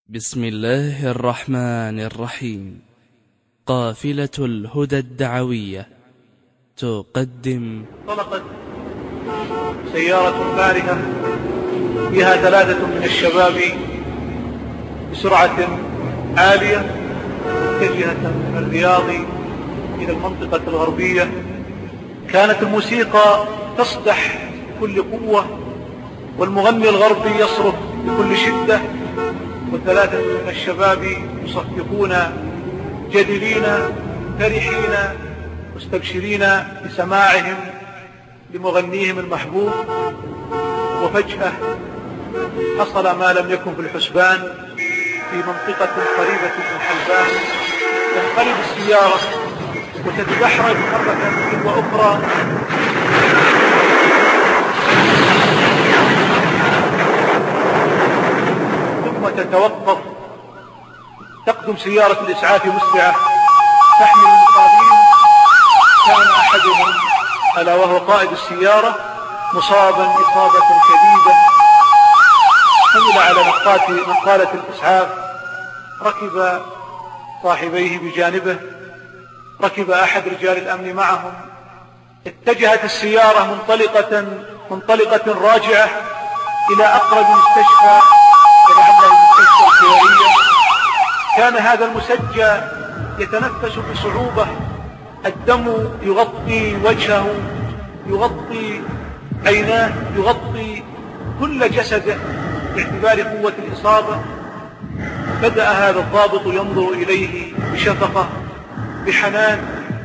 بسم الله الرحمن الرحيم. قافلة الهدى الدعوية تقدم. انطلقت سيارة فارهة فيها 3 من الشباب بسرعة عالية متجهة من الرياض إلى المنطقة الغربية. كانت الموسيقى تصدح بكل قوة والمغني الغربي يصرخ بكل شدة، و3 من الشباب يصفقون جديرين فرحين مستبشرين بسماعهم لمغنيهم المحبوب. وفجأة حصل ما لم يكن في الحسبان. في منطقة قريبة من حلبان تنقلب السيارة وتتدحرج مرة وأخرى ثم تتوقف. تقدم سيارة الإسعاف مسرعة تحمل المصابين. كان أحدهم ألا وهو قائد السيارة مصابا إصابة شديدة. حمل على نقالة الإسعاف، ركب صاحبيه بجانبه، ركب أحد رجال الأمن معهم. اتجهت السيارة منطلقة راجعة إلى أقرب مستشفى، لعله المستشفى الحوارية. كان هذا المسجى يتنفس بصعوبة، الدم يغطي وجهه، يغطي عيناه، يغطي كل جسده باعتبار قوة الإصابة. بدأ هذا الضابط ينظر إليه بشفقة بحنان،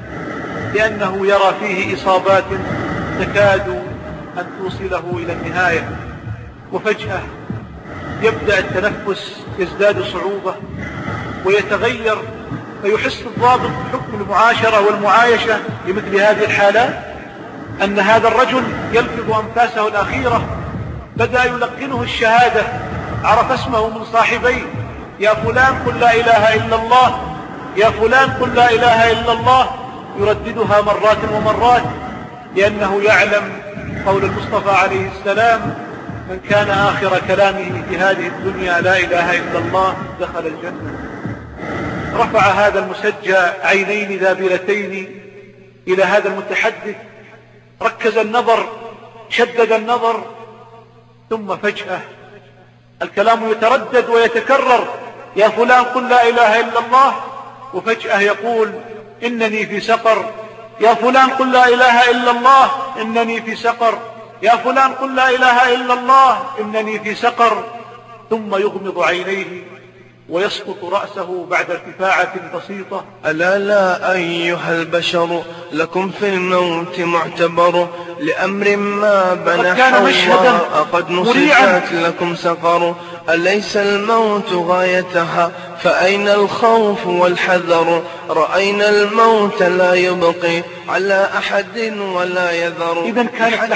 لأنه يرى فيه إصابات تكاد أن توصله إلى النهاية. وفجأة يبدأ التنفس يزداد صعوبة ويتغير، فيحس الضابط بحكم المعاشرة والمعايشة لمثل هذه الحالات أن هذا الرجل يلفظ أنفاسه الأخيرة. بدأ يلقنه الشهادة، عرف اسمه من صاحبيه: يا فلان قل لا إله إلا الله، يا فلان قل لا إله إلا الله. يرددها مرات ومرات، لأنه يعلم قول المصطفى عليه السلام: من كان آخر كلامه في هذه الدنيا لا إله إلا الله دخل الجنة. رفع هذا المسجى عينين ذابلتين إلى هذا المتحدث، ركز النظر، شدد النظر، ثم فجأة الكلام يتردد ويتكرر: يا فلان قل لا إله إلا الله. وفجأة يقول: إنني في سقر. يا فلان قل لا إله إلا الله، إنني في سقر. يا فلان قل لا إله إلا الله، إنني في سقر. ثم يغمض عينيه ويسقط رأسه بعد ارتفاعة بسيطة. ألا لا أيها البشر لكم في الموت معتبر، لأمر ما بنى حواء قد نصفت لكم سقر. أليس الموت غايتها فأين الخوف والحذر؟ رأينا الموت لا يبقي على أحد ولا يذر. إذن كانت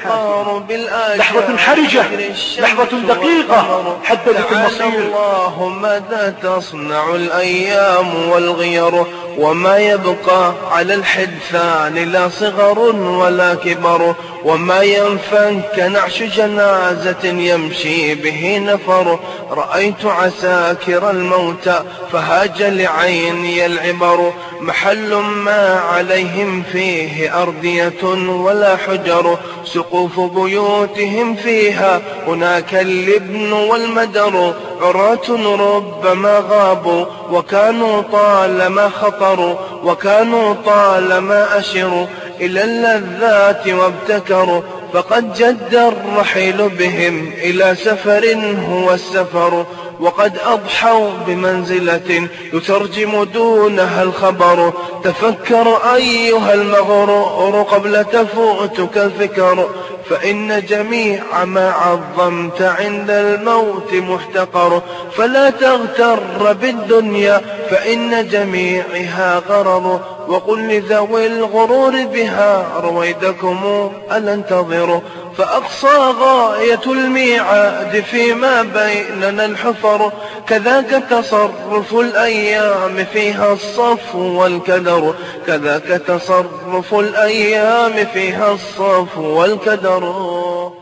لحظة حرجة، لحظة دقيقة حددت المصير. الله ماذا تصنع الأيام والغير، وما يبقى على الحدثان لا صغر ولا كبر، وما ينفك نعش جنازة يمشي به نفر. رأيت عساكر الموت فهاج لعيني العبر، محل ما عليهم فيه أردية ولا حجر، سقوف بيوتهم فيها هناك اللبن والمدر. عراة ربما غابوا وكانوا طالما خطروا، وكانوا طالما أشروا إلى اللذات وابتكروا، فقد جد الرحيل بهم إلى سفر هو السفر، وقد أضحوا بمنزلة يترجم دونها الخبر. تفكر أيها المغرور قبل تفوتك الفكر، فإن جميع ما عظمت عند الموت محتقر. فلا تغتر بالدنيا فإن جميعها غرر، وقل لذوي الغرور بها رويدكم ألا انتظروا. فأقصى غاية الميعاد فيما بيننا الحفر، كذاك تصرف الأيام فيها الصفو والكدر، كذاك تصرف الأيام فيها الصفو والكدر.